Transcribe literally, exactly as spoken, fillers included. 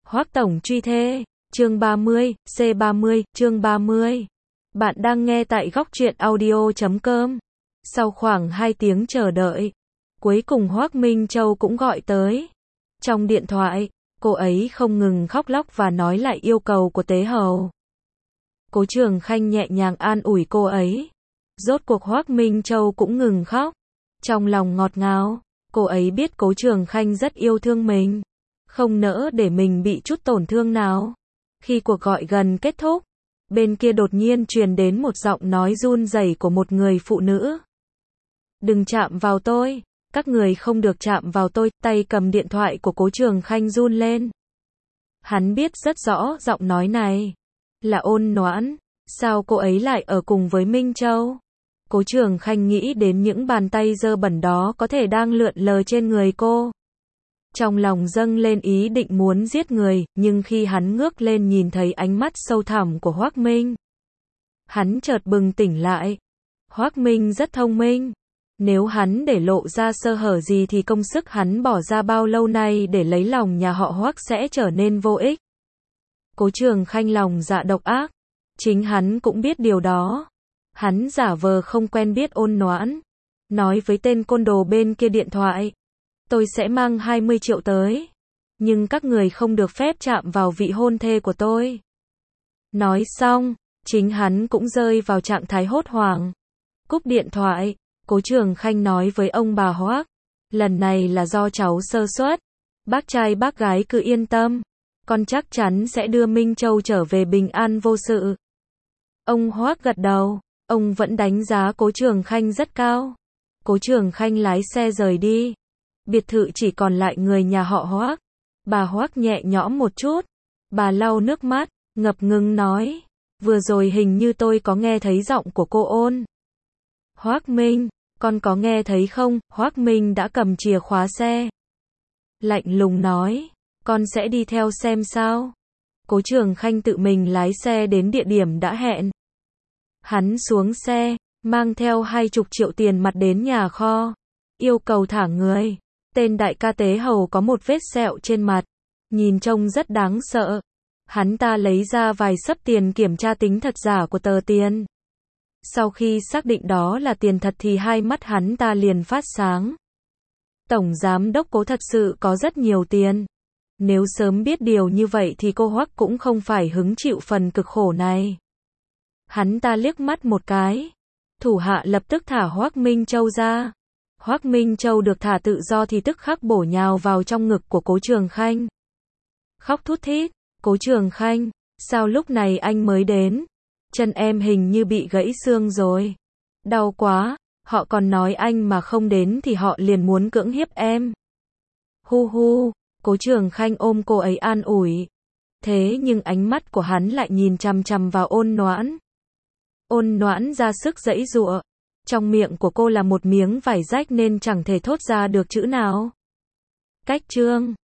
Hoắc tổng truy thê, chương ba mươi, C ba mươi, chương ba mươi. Bạn đang nghe tại góc truyện audio chấm com. Sau khoảng hai tiếng chờ đợi, cuối cùng Hoắc Minh Châu cũng gọi tới. Trong điện thoại, cô ấy không ngừng khóc lóc và nói lại yêu cầu của Tế Hầu. Cố Trường Khanh nhẹ nhàng an ủi cô ấy. Rốt cuộc Hoắc Minh Châu cũng ngừng khóc. Trong lòng ngọt ngào, cô ấy biết Cố Trường Khanh rất yêu thương mình, không nỡ để mình bị chút tổn thương nào. Khi cuộc gọi gần kết thúc, bên kia đột nhiên truyền đến một giọng nói run rẩy của một người phụ nữ. Đừng chạm vào tôi, các người không được chạm vào tôi. Tay cầm điện thoại của Cố Trường Khanh run lên. Hắn biết rất rõ giọng nói này là Ôn Noãn, sao cô ấy lại ở cùng với Minh Châu? Cố Trường Khanh nghĩ đến những bàn tay dơ bẩn đó có thể đang lượn lờ trên người cô. Trong lòng dâng lên ý định muốn giết người, nhưng khi hắn ngước lên nhìn thấy ánh mắt sâu thẳm của Hoắc Minh, hắn chợt bừng tỉnh lại. Hoắc Minh rất thông minh. Nếu hắn để lộ ra sơ hở gì thì công sức hắn bỏ ra bao lâu nay để lấy lòng nhà họ Hoắc sẽ trở nên vô ích. Cố Trường Khanh lòng dạ độc ác. Chính hắn cũng biết điều đó. Hắn giả vờ không quen biết Ôn Noãn, nói với tên côn đồ bên kia điện thoại. Tôi sẽ mang hai mươi triệu tới, nhưng các người không được phép chạm vào vị hôn thê của tôi. Nói xong, chính hắn cũng rơi vào trạng thái hốt hoảng. Cúp điện thoại, Cố Trường Khanh nói với ông bà Hoắc. Lần này là do cháu sơ suất. Bác trai bác gái cứ yên tâm. Con chắc chắn sẽ đưa Minh Châu trở về bình an vô sự. Ông Hoắc gật đầu. Ông vẫn đánh giá Cố Trường Khanh rất cao. Cố Trường Khanh lái xe rời đi. Biệt thự chỉ còn lại người nhà họ Hoắc. Bà Hoắc nhẹ nhõm một chút. Bà lau nước mắt, ngập ngừng nói. Vừa rồi hình như tôi có nghe thấy giọng của cô Ôn. Hoắc Minh, con có nghe thấy không? Hoắc Minh đã cầm chìa khóa xe. Lạnh lùng nói. Con sẽ đi theo xem sao. Cố Trường Khanh tự mình lái xe đến địa điểm đã hẹn. Hắn xuống xe, mang theo hai chục triệu tiền mặt đến nhà kho. Yêu cầu thả người. Tên đại ca Tế Hầu có một vết sẹo trên mặt. Nhìn trông rất đáng sợ. Hắn ta lấy ra vài xấp tiền kiểm tra tính thật giả của tờ tiền. Sau khi xác định đó là tiền thật thì hai mắt hắn ta liền phát sáng. Tổng giám đốc Cố thật sự có rất nhiều tiền. Nếu sớm biết điều như vậy thì cô Hoắc cũng không phải hứng chịu phần cực khổ này. Hắn ta liếc mắt một cái. Thủ hạ lập tức thả Hoắc Minh Châu ra. Hoắc Minh Châu được thả tự do thì tức khắc bổ nhào vào trong ngực của Cố Trường Khanh. Khóc thút thít. Cố Trường Khanh, sao lúc này anh mới đến? Chân em hình như bị gãy xương rồi. Đau quá, họ còn nói anh mà không đến thì họ liền muốn cưỡng hiếp em. Hu hu, Cố Trường Khanh ôm cô ấy an ủi. Thế nhưng ánh mắt của hắn lại nhìn chằm chằm vào Ôn Noãn. Ôn Noãn ra sức giãy giụa. Trong miệng của cô là một miếng vải rách nên chẳng thể thốt ra được chữ nào. Cách chương